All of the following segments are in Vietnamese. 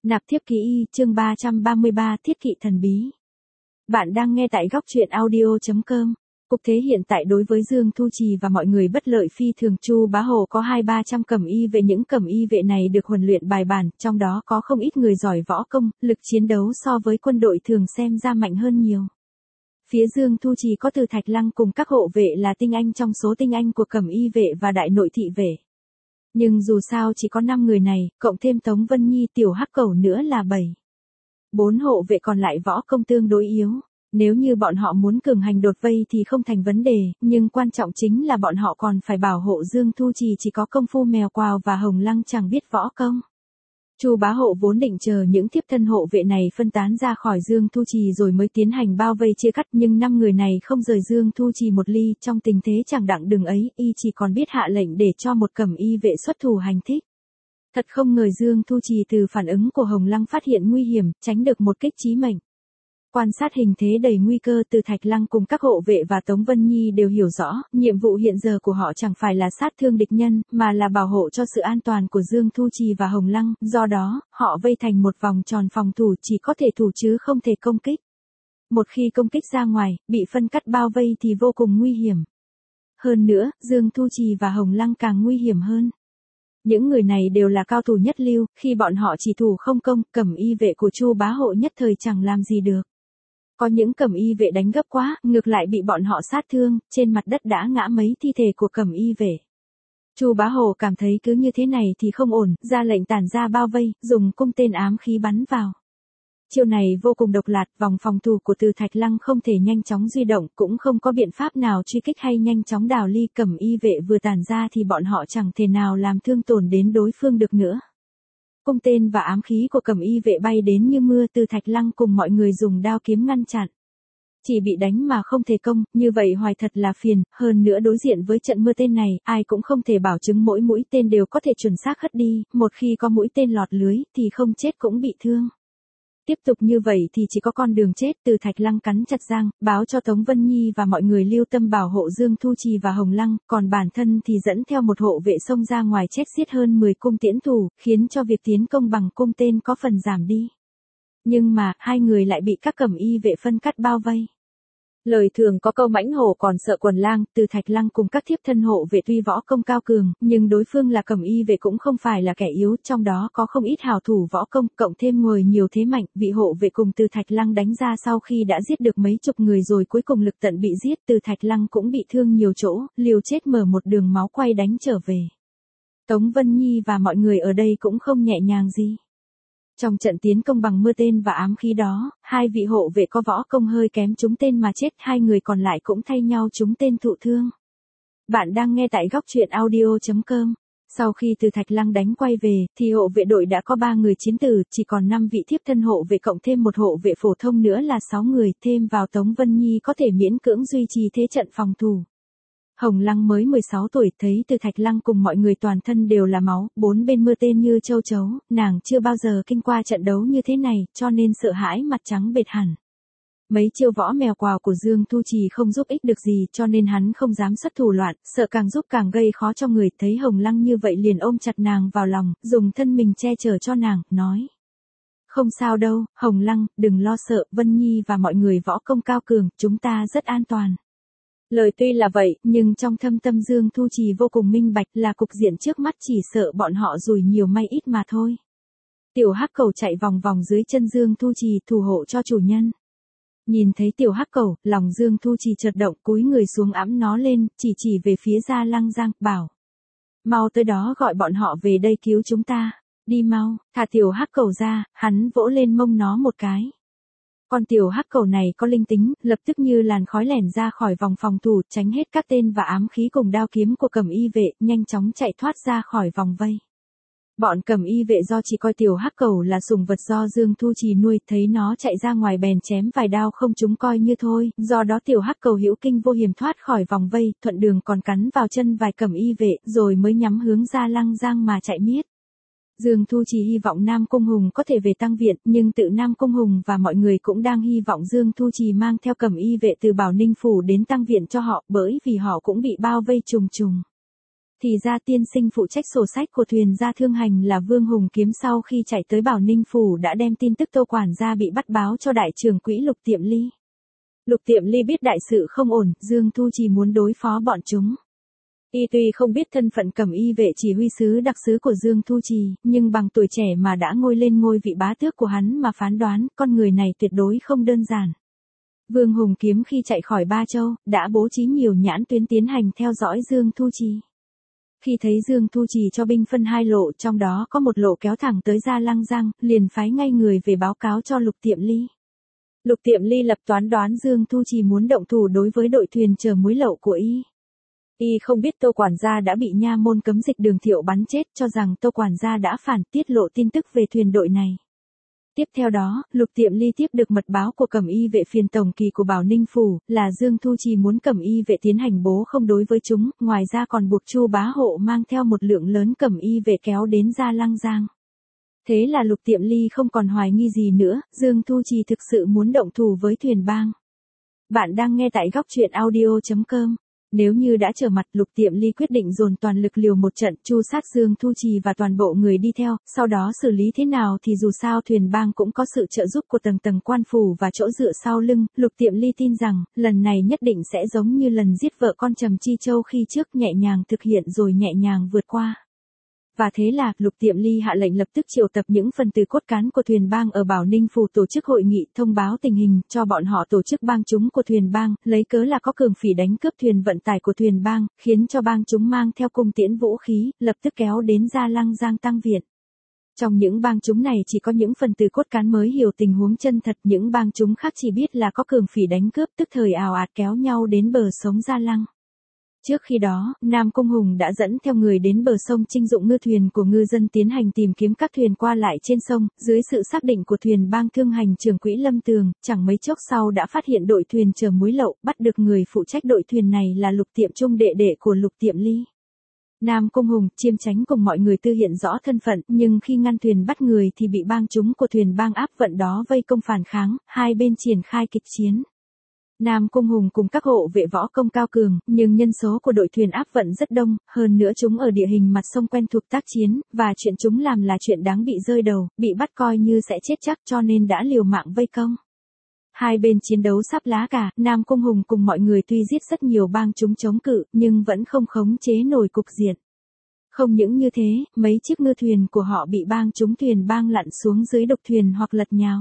Nạp thiếp ký y, chương 333, thiết kỵ thần bí. Bạn đang nghe tại góc truyện audio.com. Cục thế hiện tại đối với Dương Thu Trì và mọi người bất lợi phi thường. Chu Bá Hồ có 200-300 cẩm y vệ, những cẩm y vệ này được huấn luyện bài bản, trong đó có không ít người giỏi võ công, lực chiến đấu so với quân đội thường xem ra mạnh hơn nhiều. Phía Dương Thu Trì có Từ Thạch Lăng cùng các hộ vệ là tinh anh trong số tinh anh của cẩm y vệ và đại nội thị vệ. Nhưng dù sao chỉ có 5 người này, cộng thêm Tống Vân Nhi, Tiểu Hắc Cẩu nữa là 7. 4 hộ vệ còn lại võ công tương đối yếu. Nếu như bọn họ muốn cường hành đột vây thì không thành vấn đề, nhưng quan trọng chính là bọn họ còn phải bảo hộ Dương Thu Trì chỉ có công phu mèo quào và Hồng Lăng chẳng biết võ công. Chu Bá Hộ vốn định chờ những thiếp thân hộ vệ này phân tán ra khỏi Dương Thu Trì rồi mới tiến hành bao vây chia cắt, nhưng 5 người này không rời Dương Thu Trì một ly, trong tình thế chẳng đặng đừng ấy, y chỉ còn biết hạ lệnh để cho một cẩm y vệ xuất thủ hành thích. Thật không ngờ Dương Thu Trì từ phản ứng của Hồng Lăng phát hiện nguy hiểm, tránh được một kích chí mệnh. Quan sát hình thế đầy nguy cơ, Từ Thạch Lăng cùng các hộ vệ và Tống Vân Nhi đều hiểu rõ, nhiệm vụ hiện giờ của họ chẳng phải là sát thương địch nhân, mà là bảo hộ cho sự an toàn của Dương Thu Trì và Hồng Lăng, do đó, họ vây thành một vòng tròn phòng thủ, chỉ có thể thủ chứ không thể công kích. Một khi công kích ra ngoài, bị phân cắt bao vây thì vô cùng nguy hiểm. Hơn nữa, Dương Thu Trì và Hồng Lăng càng nguy hiểm hơn. Những người này đều là cao thủ nhất lưu, khi bọn họ chỉ thủ không công, cẩm y vệ của Chu Bá Hộ nhất thời chẳng làm gì được. Có những cẩm y vệ đánh gấp quá, ngược lại bị bọn họ sát thương, trên mặt đất đã ngã mấy thi thể của cẩm y vệ. Chu Bá Hồ cảm thấy cứ như thế này thì không ổn, ra lệnh tản ra bao vây, dùng cung tên ám khí bắn vào. Chiêu này vô cùng độc lạt, vòng phòng thủ của Từ Thạch Lăng không thể nhanh chóng di động, cũng không có biện pháp nào truy kích hay nhanh chóng đào ly, cẩm y vệ vừa tản ra thì bọn họ chẳng thể nào làm thương tổn đến đối phương được nữa. Cung tên và ám khí của cẩm y vệ bay đến như mưa, Từ Thạch Lăng cùng mọi người dùng đao kiếm ngăn chặn. Chỉ bị đánh mà không thể công, như vậy hoài thật là phiền, hơn nữa đối diện với trận mưa tên này, ai cũng không thể bảo chứng mỗi mũi tên đều có thể chuẩn xác hất đi, một khi có mũi tên lọt lưới thì không chết cũng bị thương. Tiếp tục như vậy thì chỉ có con đường chết. Từ Thạch Lăng cắn chặt răng, báo cho Tống Vân Nhi và mọi người lưu tâm bảo hộ Dương Thu Trì và Hồng Lăng, còn bản thân thì dẫn theo một hộ vệ xông ra ngoài chết giết hơn 10 cung tiễn thủ, khiến cho việc tiến công bằng cung tên có phần giảm đi. Nhưng mà, hai người lại bị các cẩm y vệ phân cắt bao vây. Lời thường có câu mãnh hổ còn sợ quần lang, Từ Thạch Lăng cùng các thiếp thân hộ vệ tuy võ công cao cường, nhưng đối phương là cẩm y vệ cũng không phải là kẻ yếu, trong đó có không ít hào thủ võ công, cộng thêm người nhiều thế mạnh, vị hộ vệ cùng Từ Thạch Lăng đánh ra sau khi đã giết được mấy chục người rồi cuối cùng lực tận bị giết, Từ Thạch Lăng cũng bị thương nhiều chỗ, liều chết mở một đường máu quay đánh trở về. Tống Vân Nhi và mọi người ở đây cũng không nhẹ nhàng gì. Trong trận tiến công bằng mưa tên và ám khí đó, hai vị hộ vệ có võ công hơi kém trúng tên mà chết, hai người còn lại cũng thay nhau trúng tên thụ thương. Bạn đang nghe tại góc truyện audio.com. Sau khi Từ Thạch Lăng đánh quay về, thì hộ vệ đội đã có 3 người chiến tử, chỉ còn 5 vị thiếp thân hộ vệ cộng thêm một hộ vệ phổ thông nữa là 6 người, thêm vào Tống Vân Nhi có thể miễn cưỡng duy trì thế trận phòng thủ. Hồng Lăng mới 16 tuổi, thấy Từ Thạch Lăng cùng mọi người toàn thân đều là máu, bốn bên mưa tên như châu chấu, nàng chưa bao giờ kinh qua trận đấu như thế này, cho nên sợ hãi mặt trắng bệch hẳn. Mấy chiêu võ mèo quào của Dương Thu Trì không giúp ích được gì, cho nên hắn không dám xuất thủ loạn, sợ càng giúp càng gây khó cho người, thấy Hồng Lăng như vậy liền ôm chặt nàng vào lòng, dùng thân mình che chở cho nàng, nói. Không sao đâu, Hồng Lăng, đừng lo sợ, Vân Nhi và mọi người võ công cao cường, chúng ta rất an toàn. Lời tuy là vậy, nhưng trong thâm tâm Dương Thu Trì vô cùng minh bạch là cục diện trước mắt chỉ sợ bọn họ rủi nhiều may ít mà thôi. Tiểu Hắc Cẩu chạy vòng vòng dưới chân Dương Thu Trì thủ hộ cho chủ nhân. Nhìn thấy Tiểu Hắc Cẩu, lòng Dương Thu Trì chợt động, cúi người xuống ẵm nó lên, chỉ về phía Gia Lăng Giang, bảo. Mau tới đó gọi bọn họ về đây cứu chúng ta, đi mau, thả Tiểu Hắc Cẩu ra, hắn vỗ lên mông nó một cái. Con Tiểu Hắc Cẩu này có linh tính, lập tức như làn khói lẻn ra khỏi vòng phòng thủ, tránh hết các tên và ám khí cùng đao kiếm của cẩm y vệ, nhanh chóng chạy thoát ra khỏi vòng vây. Bọn cẩm y vệ do chỉ coi Tiểu Hắc Cẩu là sủng vật do Dương Thu Trì nuôi, thấy nó chạy ra ngoài bèn chém vài đao không trúng coi như thôi, do đó Tiểu Hắc Cẩu hữu kinh vô hiểm thoát khỏi vòng vây, thuận đường còn cắn vào chân vài cẩm y vệ, rồi mới nhắm hướng Gia Lăng Giang mà chạy miết. Dương Thu Trì hy vọng Nam Cung Hùng có thể về tăng viện, nhưng tự Nam Cung Hùng và mọi người cũng đang hy vọng Dương Thu Trì mang theo cẩm y vệ từ Bảo Ninh Phủ đến tăng viện cho họ, bởi vì họ cũng bị bao vây trùng trùng. Thì ra tiên sinh phụ trách sổ sách của thuyền gia thương hành là Vương Hùng Kiếm sau khi chạy tới Bảo Ninh Phủ đã đem tin tức Tô quản gia bị bắt báo cho đại trưởng quỹ Lục Tiệm Ly. Lục Tiệm Ly biết đại sự không ổn, Dương Thu Trì muốn đối phó bọn chúng. Y tuy không biết thân phận Cẩm Y vệ chỉ huy sứ đặc sứ của Dương Thu Trì, nhưng bằng tuổi trẻ mà đã ngôi lên ngôi vị bá tước của hắn mà phán đoán, con người này tuyệt đối không đơn giản. Vương Hùng Kiếm khi chạy khỏi Ba Châu, đã bố trí nhiều nhãn tuyến tiến hành theo dõi Dương Thu Trì. Khi thấy Dương Thu Trì cho binh phân hai lộ, trong đó có một lộ kéo thẳng tới Gia Lăng Giang, liền phái ngay người về báo cáo cho Lục Tiệm Ly. Lục Tiệm Ly lập toán đoán Dương Thu Trì muốn động thủ đối với đội thuyền chở muối lậu của y. Y không biết Tô quản gia đã bị nha môn cấm dịch Đường Thiệu bắn chết, cho rằng Tô quản gia đã phản tiết lộ tin tức về thuyền đội này. Tiếp theo đó, Lục Tiệm Ly tiếp được mật báo của Cẩm Y vệ phiền tổng kỳ của Bảo Ninh Phủ, là Dương Thu Trì muốn Cẩm Y vệ tiến hành bố không đối với chúng, ngoài ra còn buộc Chu Bá Hộ mang theo một lượng lớn Cẩm Y vệ kéo đến Gia Lăng Giang. Thế là Lục Tiệm Ly không còn hoài nghi gì nữa, Dương Thu Trì thực sự muốn động thủ với thuyền bang. Bạn đang nghe tại góc truyện audio.com. Nếu như đã trở mặt, Lục Tiệm Ly quyết định dồn toàn lực liều một trận, tru sát Dương Thu Trì và toàn bộ người đi theo, sau đó xử lý thế nào thì dù sao thuyền bang cũng có sự trợ giúp của tầng tầng quan phủ và chỗ dựa sau lưng. Lục Tiệm Ly tin rằng, lần này nhất định sẽ giống như lần giết vợ con Trầm Chi Châu khi trước, nhẹ nhàng thực hiện rồi nhẹ nhàng vượt qua. Và thế là, Lục Tiệm Ly hạ lệnh lập tức triệu tập những phần tử cốt cán của thuyền bang ở Bảo Ninh Phủ tổ chức hội nghị thông báo tình hình, cho bọn họ tổ chức bang chúng của thuyền bang, lấy cớ là có cường phỉ đánh cướp thuyền vận tải của thuyền bang, khiến cho bang chúng mang theo cung tiễn vũ khí, lập tức kéo đến Gia Lăng Giang tăng viện. Trong những bang chúng này chỉ có những phần tử cốt cán mới hiểu tình huống chân thật, những bang chúng khác chỉ biết là có cường phỉ đánh cướp, tức thời ào ạt kéo nhau đến bờ sông Gia Lăng. Trước khi đó, Nam Cung Hùng đã dẫn theo người đến bờ sông trinh dụng ngư thuyền của ngư dân tiến hành tìm kiếm các thuyền qua lại trên sông, dưới sự xác định của thuyền bang thương hành trưởng quỹ Lâm Tường, chẳng mấy chốc sau đã phát hiện đội thuyền chở muối lậu, bắt được người phụ trách đội thuyền này là Lục Tiệm Trung, đệ đệ của Lục Tiệm Ly. Nam Cung Hùng, Chiêm Chánh cùng mọi người tư hiện rõ thân phận, nhưng khi ngăn thuyền bắt người thì bị bang chúng của thuyền bang áp vận đó vây công phản kháng, hai bên triển khai kịch chiến. Nam Cung Hùng cùng các hộ vệ võ công cao cường, nhưng nhân số của đội thuyền áp vận rất đông, hơn nữa chúng ở địa hình mặt sông quen thuộc tác chiến, và chuyện chúng làm là chuyện đáng bị rơi đầu, bị bắt coi như sẽ chết chắc, cho nên đã liều mạng vây công. Hai bên chiến đấu sắp lá cả, Nam Cung Hùng cùng mọi người tuy giết rất nhiều bang chúng chống cự, nhưng vẫn không khống chế nổi cục diện. Không những như thế, mấy chiếc ngư thuyền của họ bị bang chúng thuyền bang lặn xuống dưới độc thuyền hoặc lật nhào.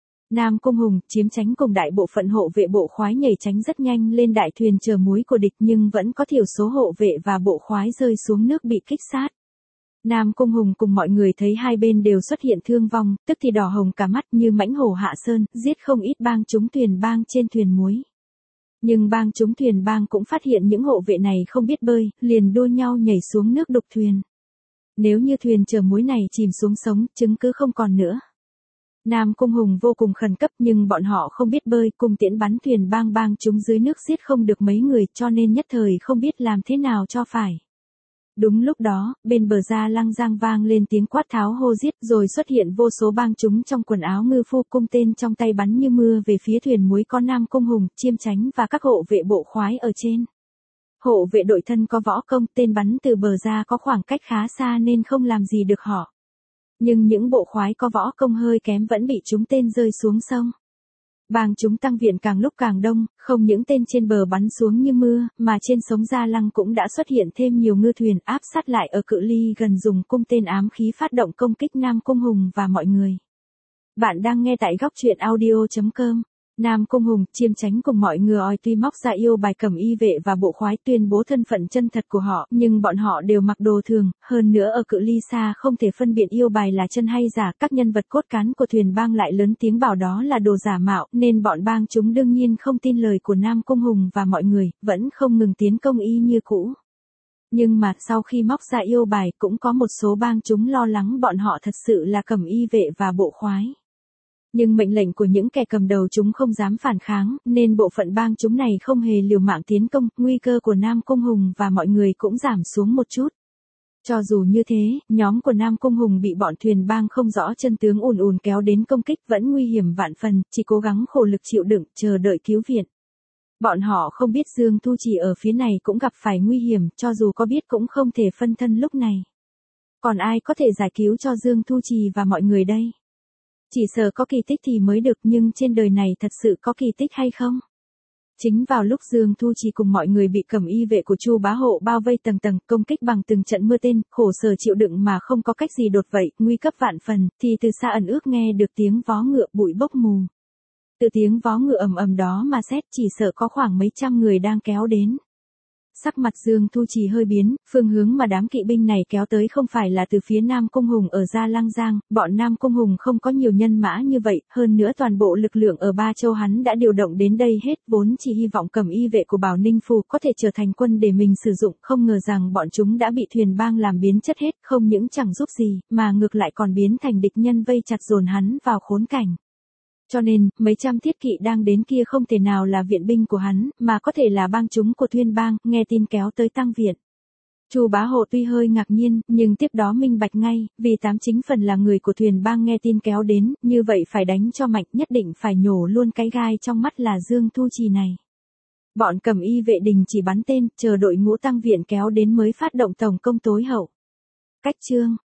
Nam Cung Hùng, Chiếm Chánh cùng đại bộ phận hộ vệ bộ khoái nhảy tránh rất nhanh lên đại thuyền chở muối của địch, nhưng vẫn có thiểu số hộ vệ và bộ khoái rơi xuống nước bị kích sát. Nam Cung Hùng cùng mọi người thấy hai bên đều xuất hiện thương vong, tức thì đỏ hồng cả mắt như mãnh hổ hạ sơn, giết không ít bang chúng thuyền bang trên thuyền muối. Nhưng bang chúng thuyền bang cũng phát hiện những hộ vệ này không biết bơi, liền đua nhau nhảy xuống nước đục thuyền. Nếu như thuyền chở muối này chìm xuống sống, chứng cứ không còn nữa. Nam Cung Hùng vô cùng khẩn cấp, nhưng bọn họ không biết bơi, cung tiễn bắn thuyền bang chúng dưới nước giết không được mấy người, cho nên nhất thời không biết làm thế nào cho phải. Đúng lúc đó, bên bờ Gia Lăng Giang vang lên tiếng quát tháo hô giết, rồi xuất hiện vô số bang chúng trong quần áo ngư phu, cung tên trong tay bắn như mưa về phía thuyền muối có Nam Cung Hùng, Chiêm Chánh và các hộ vệ bộ khoái ở trên. Hộ vệ đội thân có võ công, tên bắn từ bờ ra có khoảng cách khá xa nên không làm gì được họ. Nhưng những bộ khoái có võ công hơi kém vẫn bị trúng tên rơi xuống sông. Bang chúng tăng viện càng lúc càng đông, không những tên trên bờ bắn xuống như mưa, mà trên sông Gia Lăng cũng đã xuất hiện thêm nhiều ngư thuyền áp sát lại ở cự ly gần, dùng cung tên ám khí phát động công kích Nam Cung Hùng và mọi người. Bạn đang nghe tại góc truyện audio.com. Nam Cung Hùng, Chiêm Chánh cùng mọi người tuy móc ra yêu bài Cẩm Y vệ và bộ khoái tuyên bố thân phận chân thật của họ, nhưng bọn họ đều mặc đồ thường, hơn nữa ở cự ly xa không thể phân biệt yêu bài là chân hay giả, các nhân vật cốt cán của thuyền bang lại lớn tiếng bảo đó là đồ giả mạo, nên bọn bang chúng đương nhiên không tin lời của Nam Cung Hùng và mọi người, vẫn không ngừng tiến công y như cũ. Nhưng mà sau khi móc ra yêu bài cũng có một số bang chúng lo lắng bọn họ thật sự là Cẩm Y vệ và bộ khoái. Nhưng mệnh lệnh của những kẻ cầm đầu chúng không dám phản kháng, nên bộ phận bang chúng này không hề liều mạng tiến công, nguy cơ của Nam Cung Hùng và mọi người cũng giảm xuống một chút. Cho dù như thế, nhóm của Nam Cung Hùng bị bọn thuyền bang không rõ chân tướng ùn kéo đến công kích vẫn nguy hiểm vạn phần, chỉ cố gắng khổ lực chịu đựng, chờ đợi cứu viện. Bọn họ không biết Dương Thu Trì ở phía này cũng gặp phải nguy hiểm, cho dù có biết cũng không thể phân thân lúc này. Còn ai có thể giải cứu cho Dương Thu Trì và mọi người đây? Chỉ sợ có kỳ tích thì mới được, nhưng trên đời này thật sự có kỳ tích hay không? Chính vào lúc Dương Thu Trì cùng mọi người bị cẩm y vệ của Chu Bá Hộ bao vây tầng tầng, công kích bằng từng trận mưa tên, khổ sở chịu đựng mà không có cách gì đột vậy, nguy cấp vạn phần, thì từ xa ẩn ước nghe được tiếng vó ngựa bụi bốc mù. Từ tiếng vó ngựa ầm ầm đó mà xét, chỉ sợ có khoảng mấy trăm người đang kéo đến. Sắc mặt Dương Thu Trì hơi biến, phương hướng mà đám kỵ binh này kéo tới không phải là từ phía Nam Cung Hùng ở Gia Lăng Giang, bọn Nam Cung Hùng không có nhiều nhân mã như vậy, hơn nữa toàn bộ lực lượng ở Ba Châu hắn đã điều động đến đây hết, vốn chỉ hy vọng cẩm y vệ của Bảo Ninh Phù có thể trở thành quân để mình sử dụng, không ngờ rằng bọn chúng đã bị thuyền bang làm biến chất hết, không những chẳng giúp gì, mà ngược lại còn biến thành địch nhân vây chặt dồn hắn vào khốn cảnh. Cho nên, mấy trăm thiết kỵ đang đến kia không thể nào là viện binh của hắn, mà có thể là bang chúng của Thuyên bang, nghe tin kéo tới tăng viện. Chu Bá Hộ tuy hơi ngạc nhiên, nhưng tiếp đó minh bạch ngay, vì tám chính phần là người của Thuyền bang nghe tin kéo đến, như vậy phải đánh cho mạnh, nhất định phải nhổ luôn cái gai trong mắt là Dương Thu Trì này. Bọn cẩm y vệ đình chỉ bắn tên, chờ đội ngũ tăng viện kéo đến mới phát động tổng công tối hậu. Cách chương